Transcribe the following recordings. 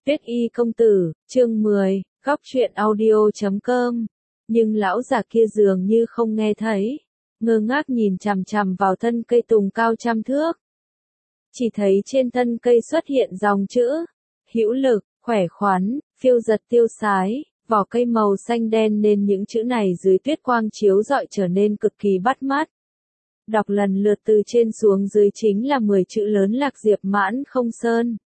Tuyết Y công tử, chương 10, góc truyện audio.com. Nhưng lão già kia dường như không nghe thấy, ngơ ngác nhìn chằm chằm vào thân cây tùng cao trăm thước. Chỉ thấy trên thân cây xuất hiện dòng chữ, hữu lực, khỏe khoắn, phiêu giật tiêu sái, vỏ cây màu xanh đen nên những chữ này dưới tuyết quang chiếu rọi trở nên cực kỳ bắt mắt. Đọc lần lượt từ trên xuống dưới chính là 10 chữ lớn Lạc Diệp Mãn Không Sơn.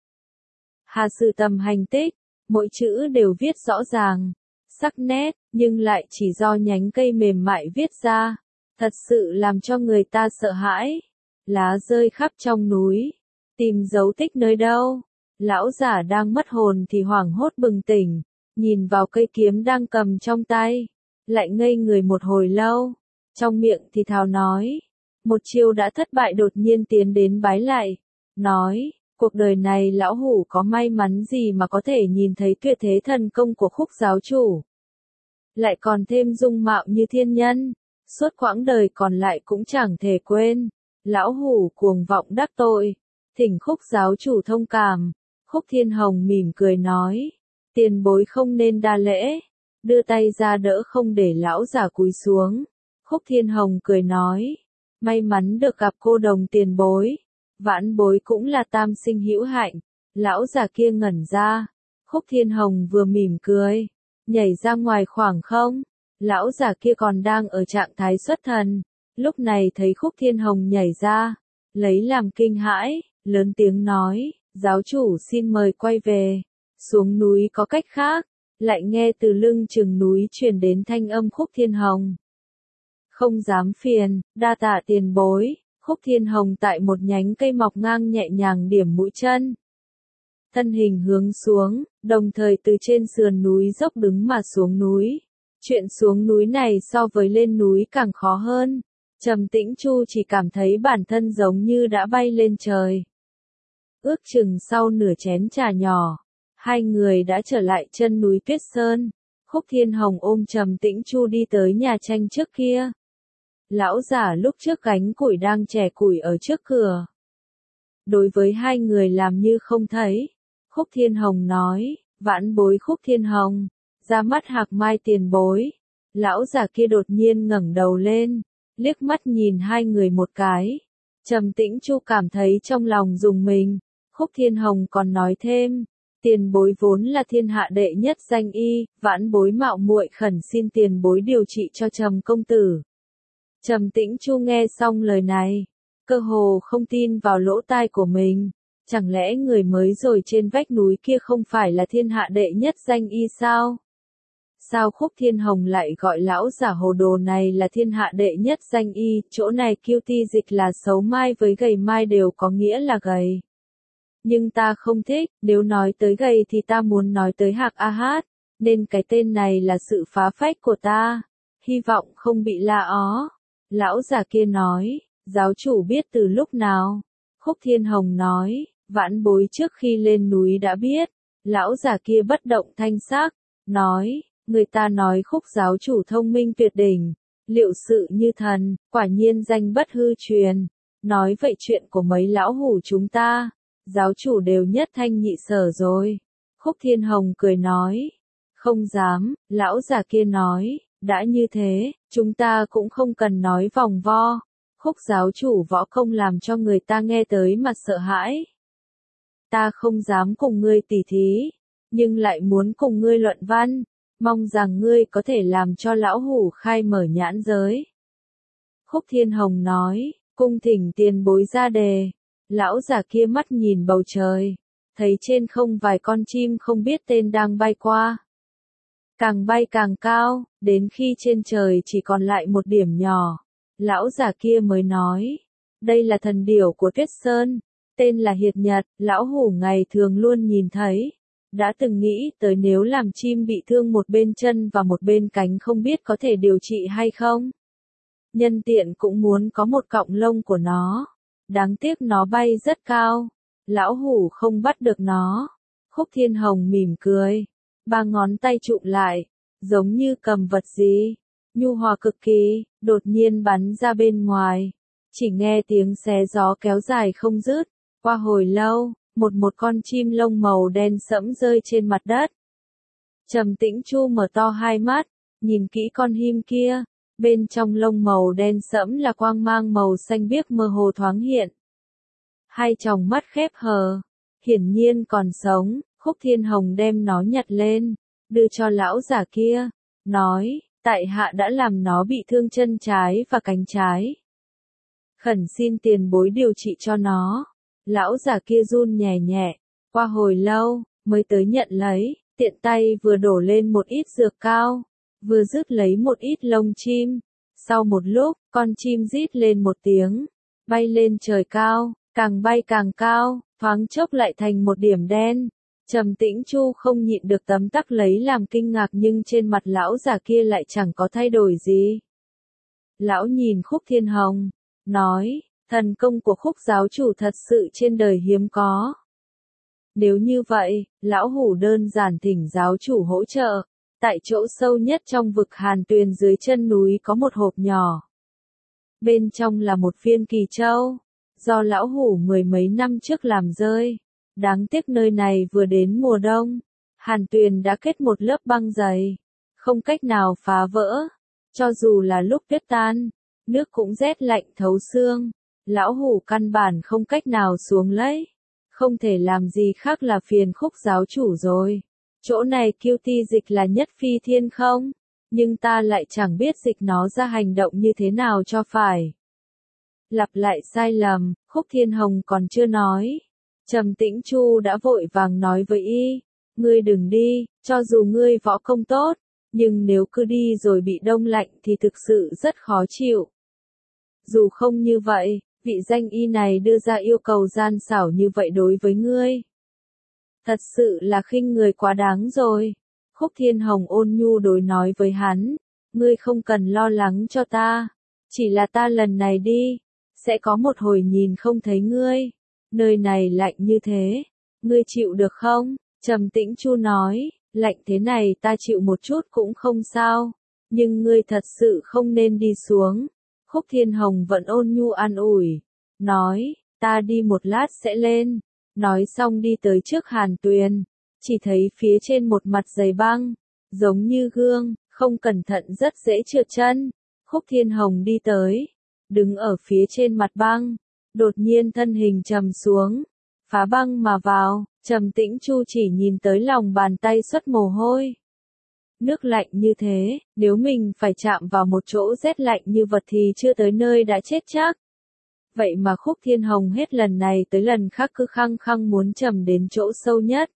Hà Sử Tầm hành tích, mỗi chữ đều viết rõ ràng, sắc nét, nhưng lại chỉ do nhánh cây mềm mại viết ra, thật sự làm cho người ta sợ hãi. Lá rơi khắp trong núi, tìm dấu tích nơi đâu. Lão giả đang mất hồn thì hoảng hốt bừng tỉnh, nhìn vào cây kiếm đang cầm trong tay, lại ngây người một hồi lâu, trong miệng thì thào nói. Một chiêu đã thất bại đột nhiên tiến đến bái lại, nói, cuộc đời này lão hủ có may mắn gì mà có thể nhìn thấy tuyệt thế thần công của Khúc giáo chủ. Lại còn thêm dung mạo như thiên nhân, suốt quãng đời còn lại cũng chẳng thể quên. Lão hủ cuồng vọng đắc tội, thỉnh Khúc giáo chủ thông cảm. Khúc Thiên Hồng mỉm cười nói, tiền bối không nên đa lễ, đưa tay ra đỡ không để lão giả cúi xuống. Khúc Thiên Hồng cười nói, may mắn được gặp cô đồng tiền bối, vãn bối cũng là tam sinh hữu hạnh. Lão già kia ngẩn ra, Khúc Thiên Hồng vừa mỉm cười, nhảy ra ngoài khoảng không. Lão già kia còn đang ở trạng thái xuất thần, lúc này thấy Khúc Thiên Hồng nhảy ra, lấy làm kinh hãi, lớn tiếng nói, giáo chủ xin mời quay về, xuống núi có cách khác. Lại nghe từ lưng chừng núi truyền đến thanh âm Khúc Thiên Hồng. Không dám phiền, đa tạ tiền bối. Khúc Thiên Hồng tại một nhánh cây mọc ngang nhẹ nhàng điểm mũi chân. Thân hình hướng xuống, đồng thời từ trên sườn núi dốc đứng mà xuống núi. Chuyện xuống núi này so với lên núi càng khó hơn. Trầm Tĩnh Chu chỉ cảm thấy bản thân giống như đã bay lên trời. Ước chừng sau nửa chén trà nhỏ, hai người đã trở lại chân núi Tuyết Sơn. Khúc Thiên Hồng ôm Trầm Tĩnh Chu đi tới nhà tranh trước kia. Lão giả lúc trước gánh củi đang chẻ củi ở trước cửa. Đối với hai người làm như không thấy, Khúc Thiên Hồng nói, vãn bối Khúc Thiên Hồng, ra mắt Hạc Mai tiền bối. Lão giả kia đột nhiên ngẩng đầu lên, liếc mắt nhìn hai người một cái. Trầm Tĩnh Chu cảm thấy trong lòng rùng mình. Khúc Thiên Hồng còn nói thêm, tiền bối vốn là thiên hạ đệ nhất danh y, vãn bối mạo muội khẩn xin tiền bối điều trị cho Trầm công tử. Trầm Tĩnh Chu nghe xong lời này, cơ hồ không tin vào lỗ tai của mình, chẳng lẽ người mới rồi trên vách núi kia không phải là thiên hạ đệ nhất danh y sao? Sao Khúc Thiên Hồng lại gọi lão giả hồ đồ này là thiên hạ đệ nhất danh y, chỗ này QT dịch là xấu mai với gầy mai đều có nghĩa là gầy. Nhưng ta không thích, nếu nói tới gầy thì ta muốn nói tới Hạc A Hát, nên cái tên này là sự phá phách của ta, hy vọng không bị la ó. Lão già kia nói, giáo chủ biết từ lúc nào? Khúc Thiên Hồng nói, vãn bối trước khi lên núi đã biết. Lão già kia bất động thanh sắc, nói, người ta nói Khúc giáo chủ thông minh tuyệt đỉnh, liệu sự như thần, quả nhiên danh bất hư truyền. Nói vậy chuyện của mấy lão hủ chúng ta, giáo chủ đều nhất thanh nhị sở rồi. Khúc Thiên Hồng cười nói, không dám. Lão già kia nói, đã như thế, chúng ta cũng không cần nói vòng vo. Khúc giáo chủ võ công làm cho người ta nghe tới mà sợ hãi. Ta không dám cùng ngươi tỉ thí, nhưng lại muốn cùng ngươi luận văn, mong rằng ngươi có thể làm cho lão hủ khai mở nhãn giới. Khúc Thiên Hồng nói, cung thỉnh tiền bối ra đề. Lão già kia mắt nhìn bầu trời, thấy trên không vài con chim không biết tên đang bay qua. Càng bay càng cao, đến khi trên trời chỉ còn lại một điểm nhỏ, lão già kia mới nói, đây là thần điểu của Tuyết Sơn, tên là Hiệt Nhật, lão hủ ngày thường luôn nhìn thấy, đã từng nghĩ tới nếu làm chim bị thương một bên chân và một bên cánh không biết có thể điều trị hay không. Nhân tiện cũng muốn có một cọng lông của nó, đáng tiếc nó bay rất cao, lão hủ không bắt được nó. Khúc Thiên Hồng mỉm cười, ba ngón tay chụm lại, giống như cầm vật gì, nhu hòa cực kỳ, đột nhiên bắn ra bên ngoài. Chỉ nghe tiếng xé gió kéo dài không dứt, qua hồi lâu, một con chim lông màu đen sẫm rơi trên mặt đất. Trầm Tĩnh Chu mở to hai mắt, nhìn kỹ con him kia, bên trong lông màu đen sẫm là quang mang màu xanh biếc mơ hồ thoáng hiện. Hai tròng mắt khép hờ, hiển nhiên còn sống. Khúc Thiên Hồng đem nó nhặt lên, đưa cho lão giả kia, nói, tại hạ đã làm nó bị thương chân trái và cánh trái. Khẩn xin tiền bối điều trị cho nó. Lão giả kia run nhẹ nhẹ, qua hồi lâu, mới tới nhận lấy, tiện tay vừa đổ lên một ít dược cao, vừa rước lấy một ít lông chim. Sau một lúc, con chim rít lên một tiếng, bay lên trời cao, càng bay càng cao, thoáng chốc lại thành một điểm đen. Trầm Tĩnh Chu không nhịn được tấm tắc lấy làm kinh ngạc, nhưng trên mặt lão già kia lại chẳng có thay đổi gì. Lão nhìn Khúc Thiên Hồng, nói, thần công của Khúc giáo chủ thật sự trên đời hiếm có. Nếu như vậy, lão hủ đơn giản thỉnh giáo chủ hỗ trợ. Tại chỗ sâu nhất trong vực Hàn Tuyền dưới chân núi có một hộp nhỏ. Bên trong là một viên kỳ châu, do lão hủ mười mấy năm trước làm rơi. Đáng tiếc nơi này vừa đến mùa đông, Hàn Tuyền đã kết một lớp băng dày, không cách nào phá vỡ. Cho dù là lúc tuyết tan, nước cũng rét lạnh thấu xương. Lão hủ căn bản không cách nào xuống lấy. Không thể làm gì khác là phiền Khúc giáo chủ rồi. Chỗ này kiêu ti dịch là nhất phi thiên không? Nhưng ta lại chẳng biết dịch nó ra hành động như thế nào cho phải. Lặp lại sai lầm, Khúc Thiên Hồng còn chưa nói. Trầm Tĩnh Chu đã vội vàng nói với y, ngươi đừng đi, cho dù ngươi võ công tốt, nhưng nếu cứ đi rồi bị đông lạnh thì thực sự rất khó chịu. Dù không như vậy, vị danh y này đưa ra yêu cầu gian xảo như vậy đối với ngươi. Thật sự là khinh người quá đáng rồi. Khúc Thiên Hồng ôn nhu đối nói với hắn, ngươi không cần lo lắng cho ta, chỉ là ta lần này đi, sẽ có một hồi nhìn không thấy ngươi. Nơi này lạnh như thế, ngươi chịu được không? Trầm Tĩnh Chu nói, lạnh thế này ta chịu một chút cũng không sao, nhưng ngươi thật sự không nên đi xuống. Khúc Thiên Hồng vẫn ôn nhu an ủi, nói, ta đi một lát sẽ lên. Nói xong đi tới trước Hàn Tuyền, chỉ thấy phía trên một mặt dày băng, giống như gương, không cẩn thận rất dễ trượt chân. Khúc Thiên Hồng đi tới, đứng ở phía trên mặt băng, đột nhiên thân hình trầm xuống, phá băng mà vào. Trầm Tĩnh Chu chỉ nhìn tới lòng bàn tay xuất mồ hôi. Nước lạnh như thế, nếu mình phải chạm vào một chỗ rét lạnh như vật thì chưa tới nơi đã chết chắc. Vậy mà Khúc Thiên Hồng hết lần này tới lần khác cứ khăng khăng muốn trầm đến chỗ sâu nhất.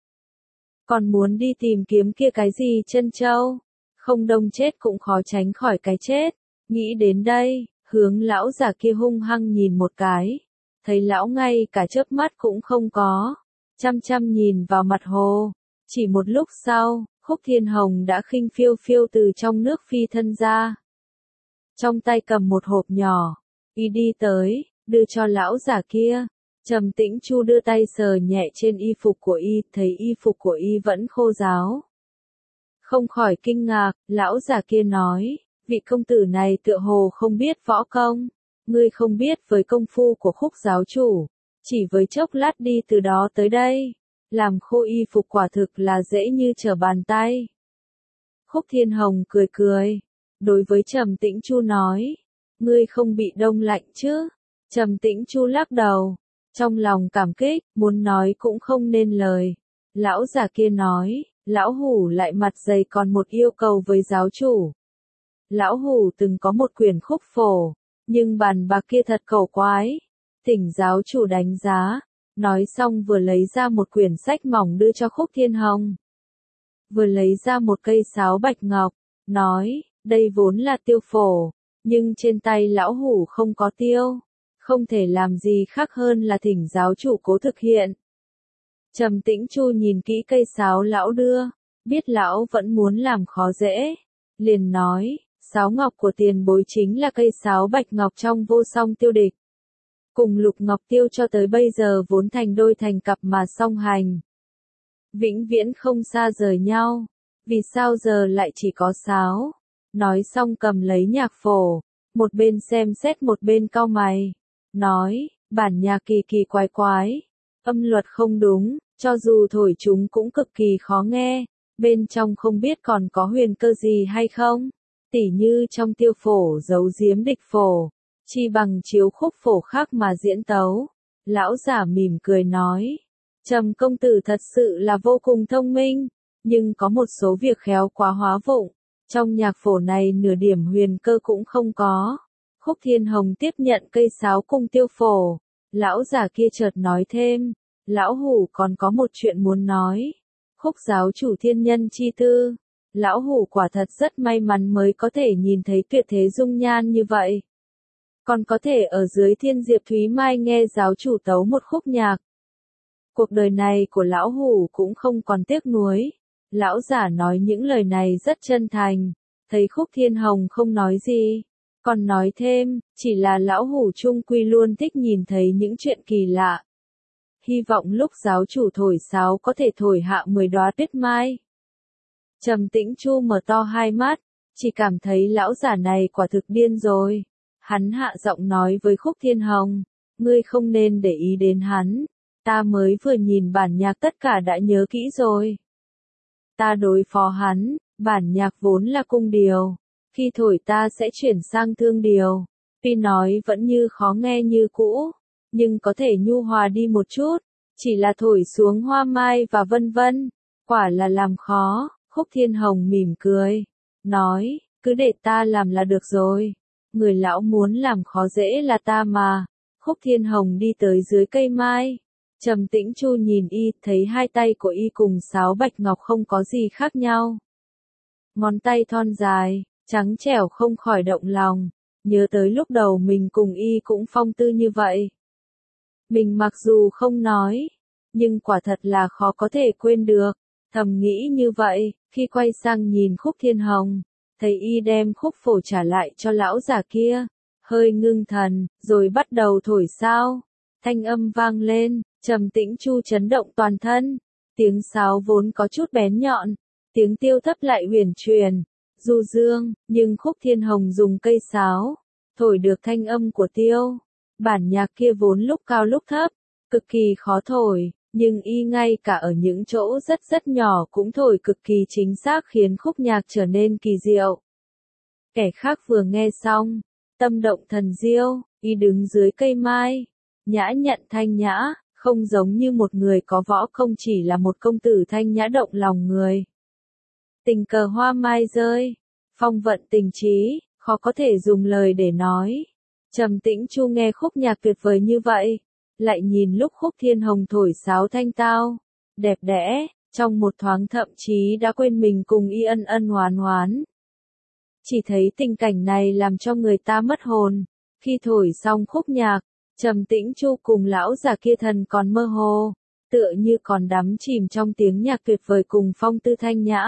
Còn muốn đi tìm kiếm kia cái gì chân châu, không đông chết cũng khó tránh khỏi cái chết. Nghĩ đến đây, hướng lão già kia hung hăng nhìn một cái, thấy lão ngay cả chớp mắt cũng không có, chăm chăm nhìn vào mặt hồ. Chỉ một lúc sau, Khúc Thiên Hồng đã khinh phiêu phiêu từ trong nước phi thân ra. Trong tay cầm một hộp nhỏ, y đi tới, đưa cho lão già kia. Trầm Tĩnh Chu đưa tay sờ nhẹ trên y phục của y, thấy y phục của y vẫn khô ráo. Không khỏi kinh ngạc, lão già kia nói, vị công tử này tựa hồ không biết võ công, ngươi không biết với công phu của Khúc giáo chủ, chỉ với chốc lát đi từ đó tới đây, làm khô y phục quả thực là dễ như trở bàn tay. Khúc Thiên Hồng cười cười, đối với Trầm Tĩnh Chu nói, ngươi không bị đông lạnh chứ? Trầm Tĩnh Chu lắc đầu, trong lòng cảm kích, muốn nói cũng không nên lời. Lão già kia nói, lão hủ lại mặt dày còn một yêu cầu với giáo chủ. Lão hủ từng có một quyển khúc phổ, nhưng bàn bạc kia thật cổ quái. Thỉnh giáo chủ đánh giá. Nói xong vừa lấy ra một quyển sách mỏng đưa cho Khúc Thiên Hồng. Vừa lấy ra một cây sáo bạch ngọc, nói, đây vốn là tiêu phổ, nhưng trên tay lão hủ không có tiêu. Không thể làm gì khác hơn là thỉnh giáo chủ cố thực hiện. Trầm Tĩnh Chu nhìn kỹ cây sáo lão đưa, biết lão vẫn muốn làm khó dễ, liền nói, sáo ngọc của tiền bối chính là cây sáo bạch ngọc trong vô song tiêu địch. Cùng lục ngọc tiêu cho tới bây giờ vốn thành đôi thành cặp mà song hành. Vĩnh viễn không xa rời nhau, vì sao giờ lại chỉ có sáo? Nói xong cầm lấy nhạc phổ, một bên xem xét một bên cau mày. Nói, bản nhạc kỳ kỳ quái quái, Âm luật không đúng, cho dù thổi chúng cũng cực kỳ khó nghe, bên trong không biết còn có huyền cơ gì hay không. Tỉ như trong tiêu phổ giấu giếm địch phổ, chi bằng chiếu khúc phổ khác mà diễn tấu. Lão giả mỉm cười nói, Trầm công tử thật sự là vô cùng thông minh, nhưng có một số việc khéo quá hóa vụng. Trong nhạc phổ này nửa điểm huyền cơ cũng không có. Khúc Thiên Hồng tiếp nhận cây sáo cùng tiêu phổ. Lão giả kia chợt nói thêm, lão hủ còn có một chuyện muốn nói. Khúc giáo chủ thiên nhân chi tư. Lão hủ quả thật rất may mắn mới có thể nhìn thấy tuyệt thế dung nhan như vậy. Còn có thể ở dưới thiên diệp Thúy Mai nghe giáo chủ tấu một khúc nhạc. Cuộc đời này của lão hủ cũng không còn tiếc nuối. Lão giả nói những lời này rất chân thành. Thấy Khúc Thiên Hồng không nói gì, còn nói thêm, chỉ là lão hủ chung quy luôn thích nhìn thấy những chuyện kỳ lạ. Hy vọng lúc giáo chủ thổi sáo có thể thổi hạ 10 đóa tuyết mai. Trầm Tĩnh Chu mở to hai mắt, chỉ cảm thấy lão giả này quả thực điên rồi. Hắn hạ giọng nói với Khúc Thiên Hồng, ngươi không nên để ý đến hắn, ta mới vừa nhìn bản nhạc tất cả đã nhớ kỹ rồi. Ta đối phó hắn, bản nhạc vốn là cung điều, khi thổi ta sẽ chuyển sang thương điều, tuy nói vẫn như khó nghe như cũ, nhưng có thể nhu hòa đi một chút, chỉ là thổi xuống hoa mai và vân vân, quả là làm khó. Khúc Thiên Hồng mỉm cười, nói, cứ để ta làm là được rồi, người lão muốn làm khó dễ là ta mà. Khúc Thiên Hồng đi tới dưới cây mai. Trầm Tĩnh Chu nhìn y, thấy hai tay của y cùng sáo bạch ngọc không có gì khác nhau. Ngón tay thon dài, trắng trẻo không khỏi động lòng, nhớ tới lúc đầu mình cùng y cũng phong tư như vậy. Mình mặc dù không nói, nhưng quả thật là khó có thể quên được, thầm nghĩ như vậy, khi quay sang nhìn Khúc Thiên Hồng, thấy y đem khúc phổ trả lại cho lão già kia, hơi ngưng thần, rồi bắt đầu thổi sao. Thanh âm vang lên, Trầm Tĩnh Chu chấn động toàn thân, tiếng sáo vốn có chút bén nhọn, tiếng tiêu thấp lại huyền truyền, du dương, nhưng Khúc Thiên Hồng dùng cây sáo, thổi được thanh âm của tiêu. Bản nhạc kia vốn lúc cao lúc thấp, cực kỳ khó thổi, nhưng y ngay cả ở những chỗ rất nhỏ cũng thổi cực kỳ chính xác khiến khúc nhạc trở nên kỳ diệu. Kẻ khác vừa nghe xong, tâm động thần diêu, y đứng dưới cây mai, nhã nhặn thanh nhã, không giống như một người có võ công, chỉ là một công tử thanh nhã động lòng người. Tình cờ hoa mai rơi, phong vận tình trí, khó có thể dùng lời để nói. Trầm Tĩnh Chu nghe khúc nhạc tuyệt vời như vậy, lại nhìn lúc Khúc Thiên Hồng thổi sáo thanh tao, đẹp đẽ, trong một thoáng thậm chí đã quên mình cùng y ân ân oán oán. Chỉ thấy tình cảnh này làm cho người ta mất hồn. Khi thổi xong khúc nhạc, Trầm Tĩnh Chu cùng lão già kia thần còn mơ hồ, tựa như còn đắm chìm trong tiếng nhạc tuyệt vời cùng phong tư thanh nhã.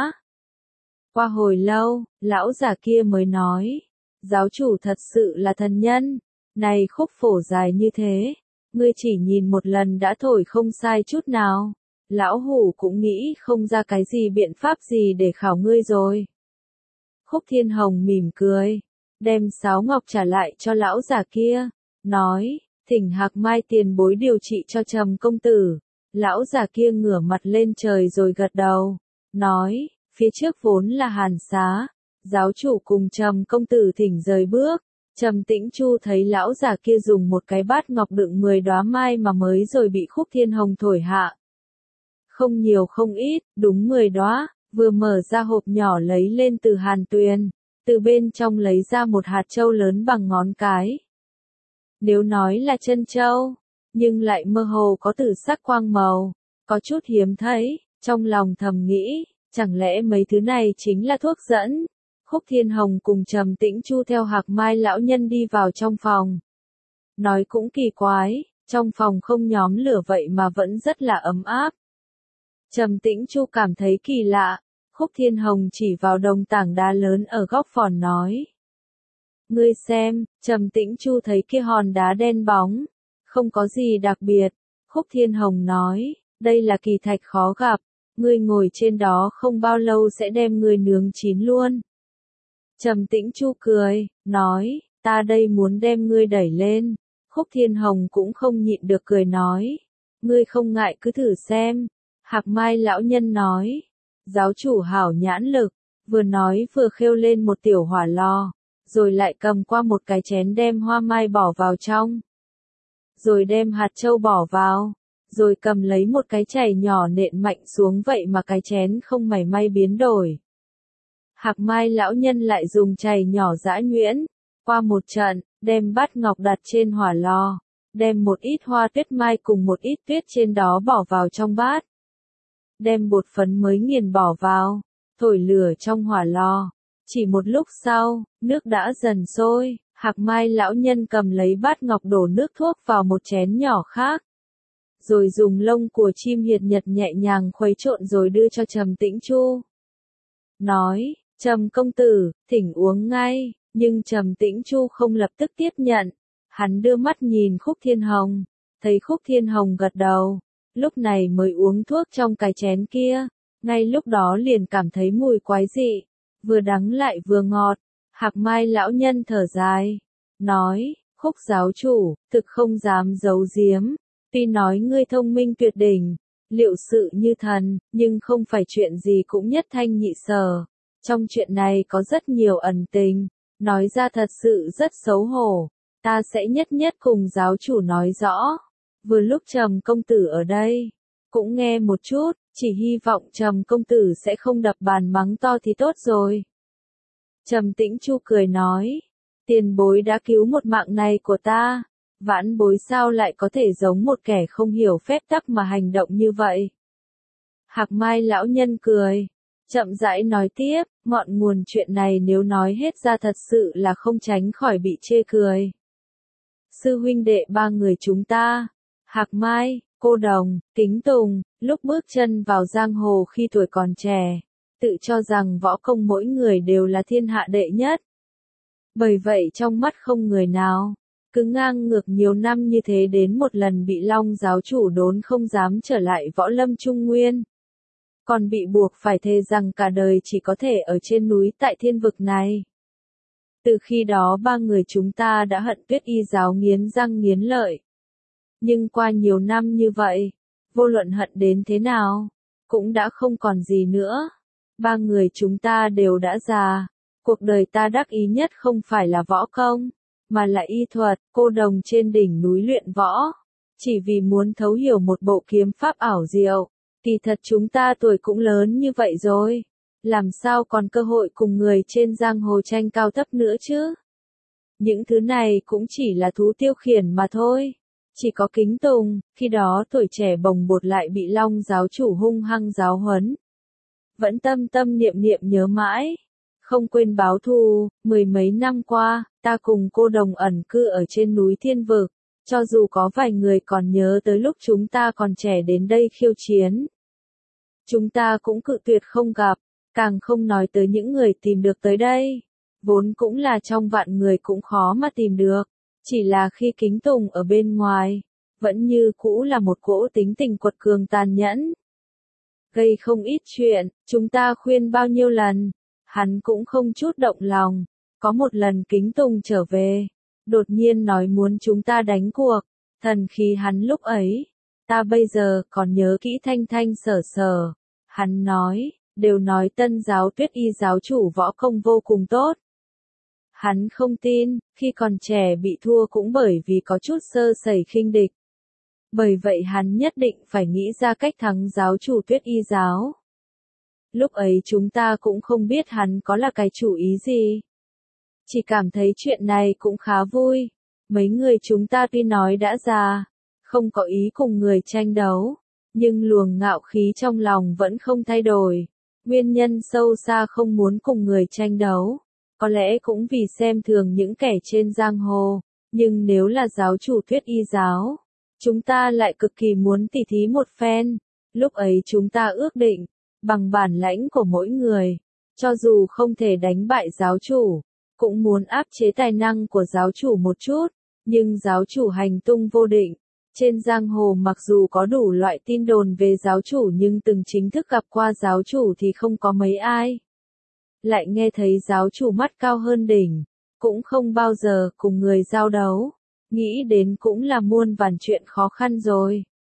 Qua hồi lâu, lão già kia mới nói, giáo chủ thật sự là thần nhân, này khúc phổ dài như thế, ngươi chỉ nhìn một lần đã thổi không sai chút nào, lão hủ cũng nghĩ không ra cái gì biện pháp gì để khảo ngươi rồi. Khúc Thiên Hồng mỉm cười, đem sáo ngọc trả lại cho lão già kia, nói, thỉnh Hạc Mai tiền bối điều trị cho Trầm công tử. Lão già kia ngửa mặt lên trời rồi gật đầu, nói, phía trước vốn là hàn xá, giáo chủ cùng Trầm công tử thỉnh rời bước. Trầm Tĩnh Chu thấy lão già kia dùng một cái bát ngọc đựng 10 đóa mai mà mới rồi bị Khúc Thiên Hồng thổi hạ. Không nhiều không ít, đúng 10 đóa, vừa mở ra hộp nhỏ lấy lên từ hàn tuyền, từ bên trong lấy ra một hạt châu lớn bằng ngón cái. Nếu nói là chân châu, nhưng lại mơ hồ có tử sắc quang màu, có chút hiếm thấy, trong lòng thầm nghĩ, chẳng lẽ mấy thứ này chính là thuốc dẫn. Khúc Thiên Hồng cùng Trầm Tĩnh Chu theo Hạc Mai lão nhân đi vào trong phòng. Nói cũng kỳ quái, trong phòng không nhóm lửa vậy mà vẫn rất là ấm áp. Trầm Tĩnh Chu cảm thấy kỳ lạ, Khúc Thiên Hồng chỉ vào đồng tảng đá lớn ở góc phòng nói. Ngươi xem, Trầm Tĩnh Chu thấy kia hòn đá đen bóng, không có gì đặc biệt. Khúc Thiên Hồng nói, đây là kỳ thạch khó gặp, ngươi ngồi trên đó không bao lâu sẽ đem ngươi nướng chín luôn. Trầm Tĩnh Chu cười, nói, ta đây muốn đem ngươi đẩy lên. Khúc Thiên Hồng cũng không nhịn được cười nói, Ngươi không ngại cứ thử xem. Hạc Mai lão nhân nói. Giáo chủ hảo nhãn lực, vừa nói vừa khêu lên một tiểu hỏa lò, rồi lại cầm qua một cái chén đem hoa mai bỏ vào trong. Rồi đem hạt châu bỏ vào, rồi cầm lấy một cái chày nhỏ nện mạnh xuống vậy mà cái chén không mảy may biến đổi. Hạc Mai lão nhân lại dùng chày nhỏ giã nhuyễn, qua một trận, đem bát ngọc đặt trên hỏa lò, đem một ít hoa tuyết mai cùng một ít tuyết trên đó bỏ vào trong bát. Đem bột phấn mới nghiền bỏ vào, thổi lửa trong hỏa lò. Chỉ một lúc sau, nước đã dần sôi, Hạc Mai lão nhân cầm lấy bát ngọc đổ nước thuốc vào một chén nhỏ khác. Rồi dùng lông của chim hiệt nhật nhẹ nhàng khuấy trộn rồi đưa cho Trầm Tĩnh Chu. Nói, Trầm công tử, thỉnh uống ngay, nhưng Trầm Tĩnh Chu không lập tức tiếp nhận. Hắn đưa mắt nhìn Khúc Thiên Hồng, thấy Khúc Thiên Hồng gật đầu, lúc này mới uống thuốc trong cái chén kia, ngay lúc đó liền cảm thấy mùi quái dị, vừa đắng lại vừa ngọt. Hạc Mai lão nhân thở dài, nói, Khúc giáo chủ, thực không dám giấu giếm, tuy nói ngươi thông minh tuyệt đỉnh, liệu sự như thần, nhưng không phải chuyện gì cũng nhất thanh nhị sở. Trong chuyện này có rất nhiều ẩn tình, nói ra thật sự rất xấu hổ, ta sẽ nhất nhất cùng giáo chủ nói rõ. Vừa lúc Trầm công tử ở đây, cũng nghe một chút, chỉ hy vọng Trầm công tử sẽ không đập bàn mắng to thì tốt rồi. Trầm Tĩnh Chu cười nói, tiền bối đã cứu một mạng này của ta, vãn bối sao lại có thể giống một kẻ không hiểu phép tắc mà hành động như vậy. Hạc Mai lão nhân cười, chậm rãi nói tiếp, ngọn nguồn chuyện này nếu nói hết ra thật sự là không tránh khỏi bị chê cười. Sư huynh đệ ba người chúng ta, Hạc Mai, Cô Đồng, Kính Tùng, lúc bước chân vào giang hồ khi tuổi còn trẻ, tự cho rằng võ công mỗi người đều là thiên hạ đệ nhất. Bởi vậy trong mắt không người nào, cứ ngang ngược nhiều năm như thế đến một lần bị Long giáo chủ đốn không dám trở lại võ lâm Trung Nguyên. Còn bị buộc phải thề rằng cả đời chỉ có thể ở trên núi tại thiên vực này. Từ khi đó ba người chúng ta đã hận Tuyết Y giáo nghiến răng nghiến lợi. Nhưng qua nhiều năm như vậy, vô luận hận đến thế nào, cũng đã không còn gì nữa. Ba người chúng ta đều đã già, cuộc đời ta đắc ý nhất không phải là võ công, mà là y thuật. Cô Đồng trên đỉnh núi luyện võ, chỉ vì muốn thấu hiểu một bộ kiếm pháp ảo diệu. Kỳ thật chúng ta tuổi cũng lớn như vậy rồi, làm sao còn cơ hội cùng người trên giang hồ tranh cao thấp nữa chứ? Những thứ này cũng chỉ là thú tiêu khiển mà thôi. Chỉ có Kính Tùng, khi đó tuổi trẻ bồng bột lại bị Long giáo chủ hung hăng giáo huấn. Vẫn tâm tâm niệm niệm nhớ mãi, không quên báo thù. Mười mấy năm qua, ta cùng Cô Đồng ẩn cư ở trên núi Thiên Vực, cho dù có vài người còn nhớ tới lúc chúng ta còn trẻ đến đây khiêu chiến. Chúng ta cũng cự tuyệt không gặp, càng không nói tới những người tìm được tới đây. Vốn cũng là trong vạn người cũng khó mà tìm được. Chỉ là khi Kính Tùng ở bên ngoài, vẫn như cũ là một cỗ tính tình quật cường tàn nhẫn. Gây không ít chuyện, chúng ta khuyên bao nhiêu lần, hắn cũng không chút động lòng. Có một lần Kính Tùng trở về, đột nhiên nói muốn chúng ta đánh cuộc, thần khí hắn lúc ấy. Ta bây giờ còn nhớ kỹ thanh thanh sở sở. Hắn nói, đều nói Tân giáo Tuyết Y giáo chủ võ công vô cùng tốt. Hắn không tin, khi còn trẻ bị thua cũng bởi vì có chút sơ sẩy khinh địch. Bởi vậy hắn nhất định phải nghĩ ra cách thắng giáo chủ Tuyết Y giáo. Lúc ấy chúng ta cũng không biết hắn có là cái chủ ý gì. Chỉ cảm thấy chuyện này cũng khá vui. Mấy người chúng ta tuy nói đã già, không có ý cùng người tranh đấu, nhưng luồng ngạo khí trong lòng vẫn không thay đổi. Nguyên nhân sâu xa không muốn cùng người tranh đấu. Có lẽ cũng vì xem thường những kẻ trên giang hồ, nhưng nếu là giáo chủ Tuyết Y giáo, chúng ta lại cực kỳ muốn tỉ thí một phen. Lúc ấy chúng ta ước định, bằng bản lãnh của mỗi người, cho dù không thể đánh bại giáo chủ, cũng muốn áp chế tài năng của giáo chủ một chút, nhưng giáo chủ hành tung vô định. Trên giang hồ mặc dù có đủ loại tin đồn về giáo chủ nhưng từng chính thức gặp qua giáo chủ thì không có mấy ai. Lại nghe thấy giáo chủ mắt cao hơn đỉnh, cũng không bao giờ cùng người giao đấu, nghĩ đến cũng là muôn vàn chuyện khó khăn rồi.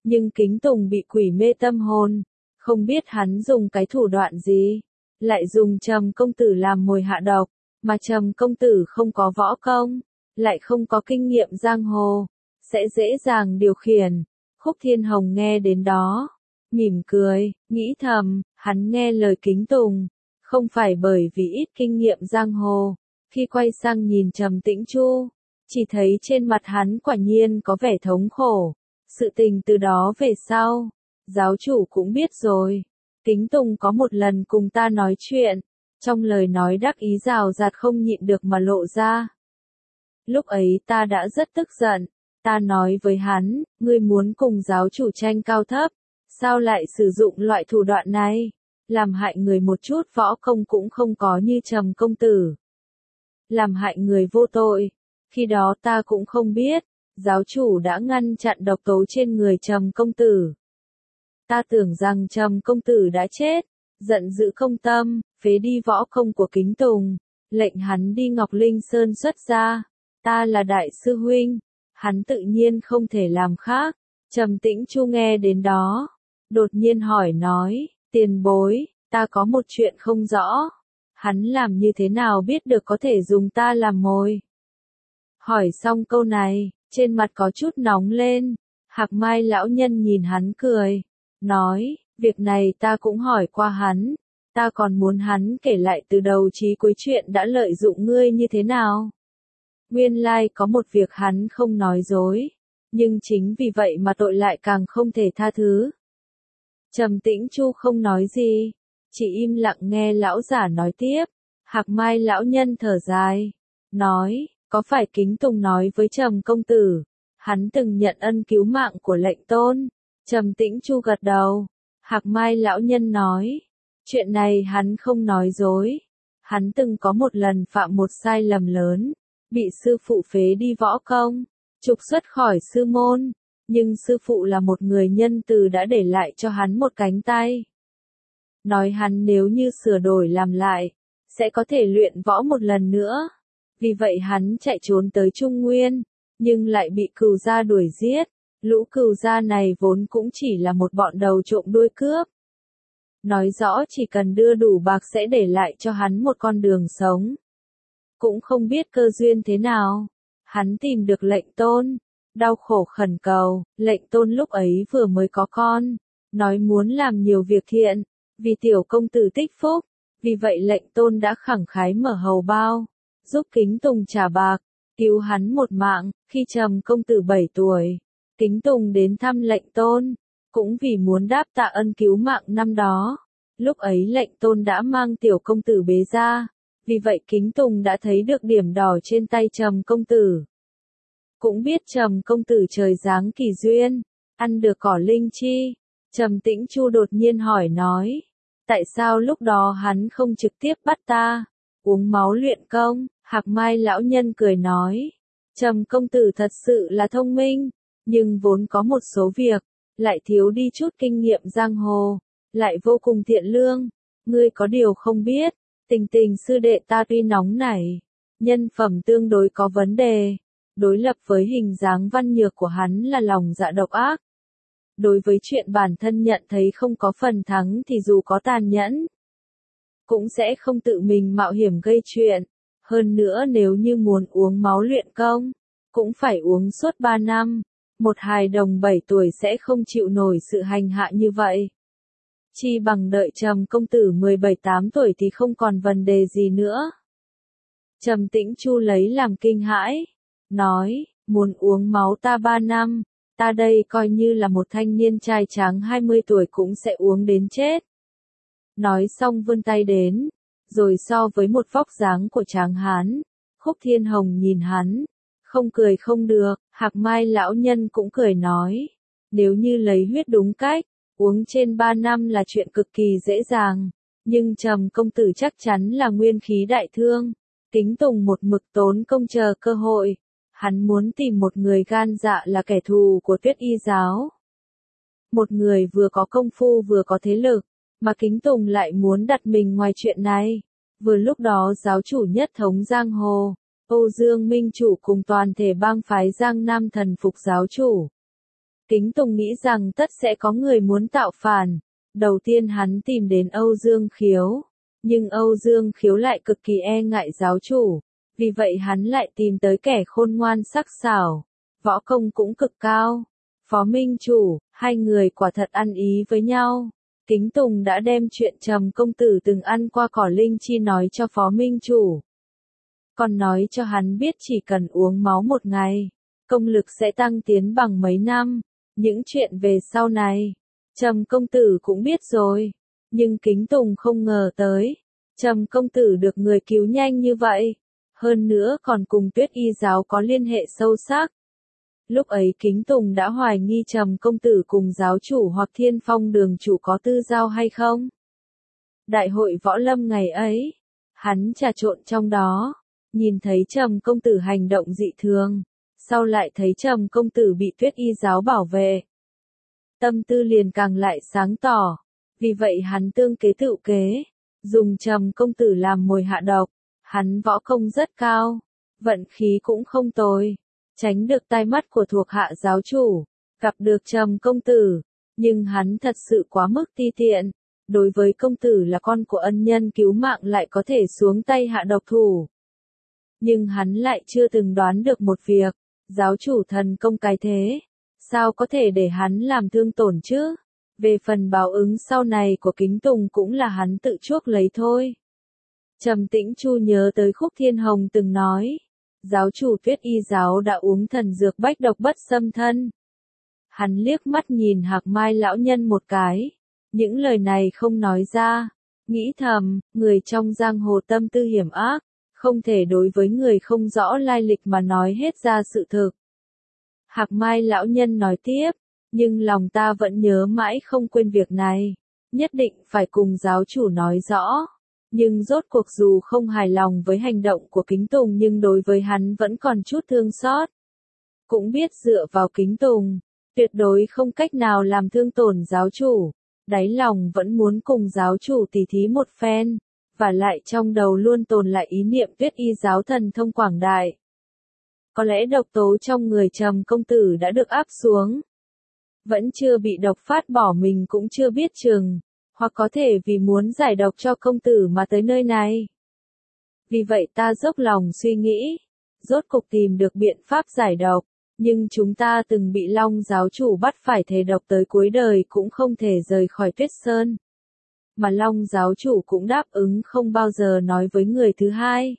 Nhưng Kính Tùng bị quỷ mê tâm hồn, không biết hắn dùng cái thủ đoạn gì, lại dùng Trầm công tử làm mồi hạ độc, mà Trầm công tử không có võ công, lại không có kinh nghiệm giang hồ, sẽ dễ dàng điều khiển. Khúc Thiên Hồng nghe đến đó, mỉm cười, nghĩ thầm, hắn nghe lời Kính Tùng, không phải bởi vì ít kinh nghiệm giang hồ. Khi quay sang nhìn Trầm Tĩnh Chu, chỉ thấy trên mặt hắn quả nhiên có vẻ thống khổ. Sự tình từ đó về sau, giáo chủ cũng biết rồi. Kính Tùng có một lần cùng ta nói chuyện, trong lời nói đắc ý rào rạt không nhịn được mà lộ ra. Lúc ấy ta đã rất tức giận, ta nói với hắn, ngươi muốn cùng giáo chủ tranh cao thấp, sao lại sử dụng loại thủ đoạn này, làm hại người một chút võ công cũng không có như Trầm công tử. Làm hại người vô tội, khi đó ta cũng không biết, giáo chủ đã ngăn chặn độc tố trên người Trầm công tử. Ta tưởng rằng Trầm công tử đã chết, giận dữ công tâm, phế đi võ công của Kính Tùng, lệnh hắn đi Ngọc Linh Sơn xuất gia. Ta là đại sư huynh, hắn tự nhiên không thể làm khác. Trầm Tĩnh Chu nghe đến đó, đột nhiên hỏi nói, tiền bối, ta có một chuyện không rõ. Hắn làm như thế nào biết được có thể dùng ta làm mồi? Hỏi xong câu này, trên mặt có chút nóng lên, Hạc Mai lão nhân nhìn hắn cười, nói, việc này ta cũng hỏi qua hắn, ta còn muốn hắn kể lại từ đầu chí cuối chuyện đã lợi dụng ngươi như thế nào. Nguyên lai có một việc hắn không nói dối, nhưng chính vì vậy mà tội lại càng không thể tha thứ. Trầm Tĩnh Chu không nói gì, chỉ im lặng nghe lão giả nói tiếp. Hạc Mai lão nhân thở dài, nói, có phải Kính Tùng nói với Trầm công tử, hắn từng nhận ân cứu mạng của lệnh tôn? Trầm Tĩnh Chu gật đầu. Hạc Mai lão nhân nói, chuyện này hắn không nói dối. Hắn từng có một lần phạm một sai lầm lớn, bị sư phụ phế đi võ công, trục xuất khỏi sư môn, nhưng sư phụ là một người nhân từ đã để lại cho hắn một cánh tay. Nói hắn nếu như sửa đổi làm lại, sẽ có thể luyện võ một lần nữa. Vì vậy hắn chạy trốn tới Trung Nguyên, nhưng lại bị Cừu gia đuổi giết. Lũ Cừu gia này vốn cũng chỉ là một bọn đầu trộm đuôi cướp. Nói rõ chỉ cần đưa đủ bạc sẽ để lại cho hắn một con đường sống. Cũng không biết cơ duyên thế nào, hắn tìm được lệnh tôn, đau khổ khẩn cầu. Lệnh tôn lúc ấy vừa mới có con, nói muốn làm nhiều việc thiện, vì tiểu công tử tích phúc. Vì vậy lệnh tôn đã khẳng khái mở hầu bao, giúp Kính Tùng trả bạc, cứu hắn một mạng. Khi Trầm công tử 7 tuổi, Kính Tùng đến thăm lệnh tôn, cũng vì muốn đáp tạ ân cứu mạng năm đó. Lúc ấy lệnh tôn đã mang tiểu công tử bế ra, vì vậy Kính Tùng đã thấy được điểm đỏ trên tay Trầm công tử. Cũng biết Trầm công tử trời giáng kỳ duyên, ăn được cỏ linh chi. Trầm Tĩnh Chu đột nhiên hỏi nói, tại sao lúc đó hắn không trực tiếp bắt ta uống máu luyện công? Hạc Mai lão nhân cười nói, Trầm công tử thật sự là thông minh, nhưng vốn có một số việc, lại thiếu đi chút kinh nghiệm giang hồ, lại vô cùng thiện lương. Ngươi có điều không biết, Tình Tình sư đệ ta tuy nóng nảy, nhân phẩm tương đối có vấn đề, đối lập với hình dáng văn nhược của hắn là lòng dạ độc ác. Đối với chuyện bản thân nhận thấy không có phần thắng thì dù có tàn nhẫn, cũng sẽ không tự mình mạo hiểm gây chuyện. Hơn nữa nếu như muốn uống máu luyện công, cũng phải uống suốt 3 năm. Một hài đồng 7 tuổi sẽ không chịu nổi sự hành hạ như vậy. Chi bằng đợi Trầm công tử 17-8 tuổi thì không còn vấn đề gì nữa. Trầm Tĩnh Chu lấy làm kinh hãi, nói, muốn uống máu ta 3 năm, ta đây coi như là một thanh niên trai tráng 20 tuổi cũng sẽ uống đến chết. Nói xong vươn tay đến, rồi so với một vóc dáng của tráng hán. Khúc Thiên Hồng nhìn hắn, không cười không được. Hạc Mai lão nhân cũng cười nói, nếu như lấy huyết đúng cách, uống trên 3 năm là chuyện cực kỳ dễ dàng, nhưng Trầm công tử chắc chắn là nguyên khí đại thương. Kính Tùng một mực tốn công chờ cơ hội, hắn muốn tìm một người gan dạ là kẻ thù của Tuyết Y giáo. Một người vừa có công phu vừa có thế lực, mà Kính Tùng lại muốn đặt mình ngoài chuyện này. Vừa lúc đó giáo chủ nhất thống giang hồ, Âu Dương Minh chủ cùng toàn thể bang phái Giang Nam thần phục giáo chủ. Kính Tùng nghĩ rằng tất sẽ có người muốn tạo phản. Đầu tiên hắn tìm đến Âu Dương Khiếu. Nhưng Âu Dương Khiếu lại cực kỳ e ngại giáo chủ. Vì vậy hắn lại tìm tới kẻ khôn ngoan sắc sảo. Võ công cũng cực cao. Phó Minh Chủ, hai người quả thật ăn ý với nhau. Kính Tùng đã đem chuyện Trầm công tử từng ăn qua cỏ linh chi nói cho Phó Minh Chủ. Còn nói cho hắn biết chỉ cần uống máu một ngày, công lực sẽ tăng tiến bằng mấy năm. Những chuyện về sau này, Trầm công tử cũng biết rồi. Nhưng Kính Tùng không ngờ tới, Trầm công tử được người cứu nhanh như vậy. Hơn nữa còn cùng Tuyết Y giáo có liên hệ sâu sắc. Lúc ấy Kính Tùng đã hoài nghi Trầm công tử cùng giáo chủ hoặc Thiên Phong đường chủ có tư giao hay không. Đại hội võ lâm ngày ấy, hắn trà trộn trong đó, nhìn thấy Trầm công tử hành động dị thường, sau lại thấy Trầm công tử bị Tuyết Y giáo bảo vệ. Tâm tư liền càng lại sáng tỏ, vì vậy hắn tương kế tựu kế, dùng Trầm công tử làm mồi hạ độc. Hắn võ công rất cao, vận khí cũng không tồi, tránh được tai mắt của thuộc hạ giáo chủ, gặp được Trầm công tử, nhưng hắn thật sự quá mức ti tiện, đối với công tử là con của ân nhân cứu mạng lại có thể xuống tay hạ độc thủ. Nhưng hắn lại chưa từng đoán được một việc, giáo chủ thần công cái thế, sao có thể để hắn làm thương tổn chứ? Về phần báo ứng sau này của Kính Tùng cũng là hắn tự chuốc lấy thôi. Trầm Tĩnh Chu nhớ tới Khúc Thiên Hồng từng nói, giáo chủ Tuyết Y giáo đã uống thần dược bách độc bất xâm thân. Hắn liếc mắt nhìn Hạc Mai lão nhân một cái, những lời này không nói ra, nghĩ thầm, người trong giang hồ tâm tư hiểm ác, không thể đối với người không rõ lai lịch mà nói hết ra sự thực. Hạc Mai lão nhân nói tiếp, nhưng lòng ta vẫn nhớ mãi không quên việc này, nhất định phải cùng giáo chủ nói rõ. Nhưng rốt cuộc dù không hài lòng với hành động của Kính Tùng nhưng đối với hắn vẫn còn chút thương xót. Cũng biết dựa vào Kính Tùng, tuyệt đối không cách nào làm thương tổn giáo chủ, đáy lòng vẫn muốn cùng giáo chủ tỉ thí một phen, và lại trong đầu luôn tồn lại ý niệm Tuyết Y giáo thần thông quảng đại. Có lẽ độc tố trong người Trầm công tử đã được áp xuống. Vẫn chưa bị độc phát bỏ mình cũng chưa biết chừng. Hoặc có thể vì muốn giải độc cho công tử mà tới nơi này. Vì vậy ta dốc lòng suy nghĩ, rốt cục tìm được biện pháp giải độc, nhưng chúng ta từng bị Long giáo chủ bắt phải thề độc tới cuối đời cũng không thể rời khỏi Tuyết Sơn. Mà Long giáo chủ cũng đáp ứng không bao giờ nói với người thứ hai.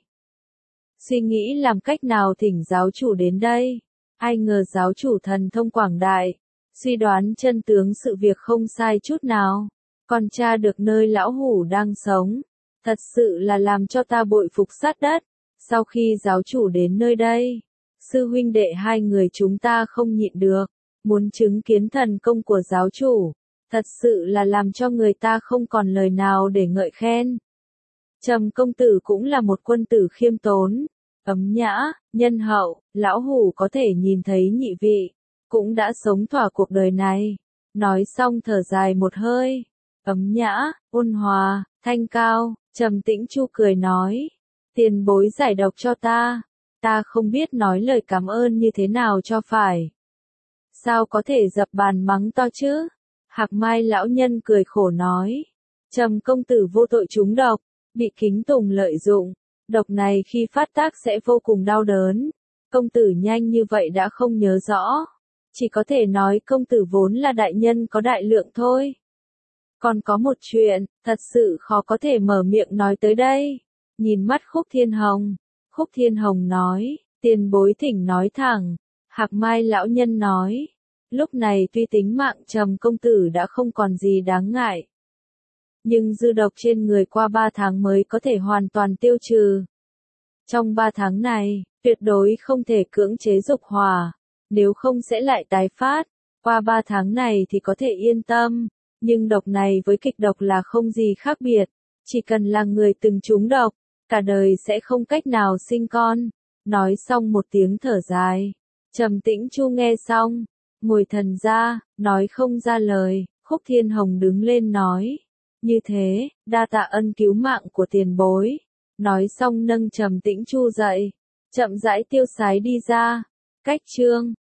Suy nghĩ làm cách nào thỉnh giáo chủ đến đây, ai ngờ giáo chủ thần thông quảng đại, suy đoán chân tướng sự việc không sai chút nào. Còn tra được nơi lão hủ đang sống, thật sự là làm cho ta bội phục sát đất. Sau khi giáo chủ đến nơi đây, sư huynh đệ hai người chúng ta không nhịn được, muốn chứng kiến thần công của giáo chủ, thật sự là làm cho người ta không còn lời nào để ngợi khen. Trầm công tử cũng là một quân tử khiêm tốn, ấm nhã, nhân hậu, lão hủ có thể nhìn thấy nhị vị, cũng đã sống thỏa cuộc đời này. Nói xong thở dài một hơi. Ấm nhã, ôn hòa, thanh cao, Trầm Tĩnh Chu cười nói, tiền bối giải độc cho ta không biết nói lời cảm ơn như thế nào cho phải. Sao có thể dập bàn mắng to chứ? Hạc Mai lão nhân cười khổ nói, Trầm công tử vô tội trúng độc, bị Kính Tùng lợi dụng, độc này khi phát tác sẽ vô cùng đau đớn. Công tử nhanh như vậy đã không nhớ rõ, chỉ có thể nói công tử vốn là đại nhân có đại lượng thôi. Còn có một chuyện, thật sự khó có thể mở miệng nói tới đây. Nhìn mắt Khúc Thiên Hồng nói, tiền bối thỉnh nói thẳng. Hạc Mai lão nhân nói, lúc này tuy tính mạng Trầm công tử đã không còn gì đáng ngại, nhưng dư độc trên người qua 3 tháng mới có thể hoàn toàn tiêu trừ. Trong 3 tháng này, tuyệt đối không thể cưỡng chế dục hỏa, nếu không sẽ lại tái phát. Qua 3 tháng này thì có thể yên tâm. Nhưng độc này với kịch độc là không gì khác biệt, chỉ cần là người từng trúng độc, cả đời sẽ không cách nào sinh con. Nói xong một tiếng thở dài, Trầm Tĩnh Chu nghe xong, ngồi thần ra, nói không ra lời. Khúc Thiên Hồng đứng lên nói, như thế, đa tạ ân cứu mạng của tiền bối. Nói xong nâng Trầm Tĩnh Chu dậy, chậm rãi tiêu sái đi ra. Cách chương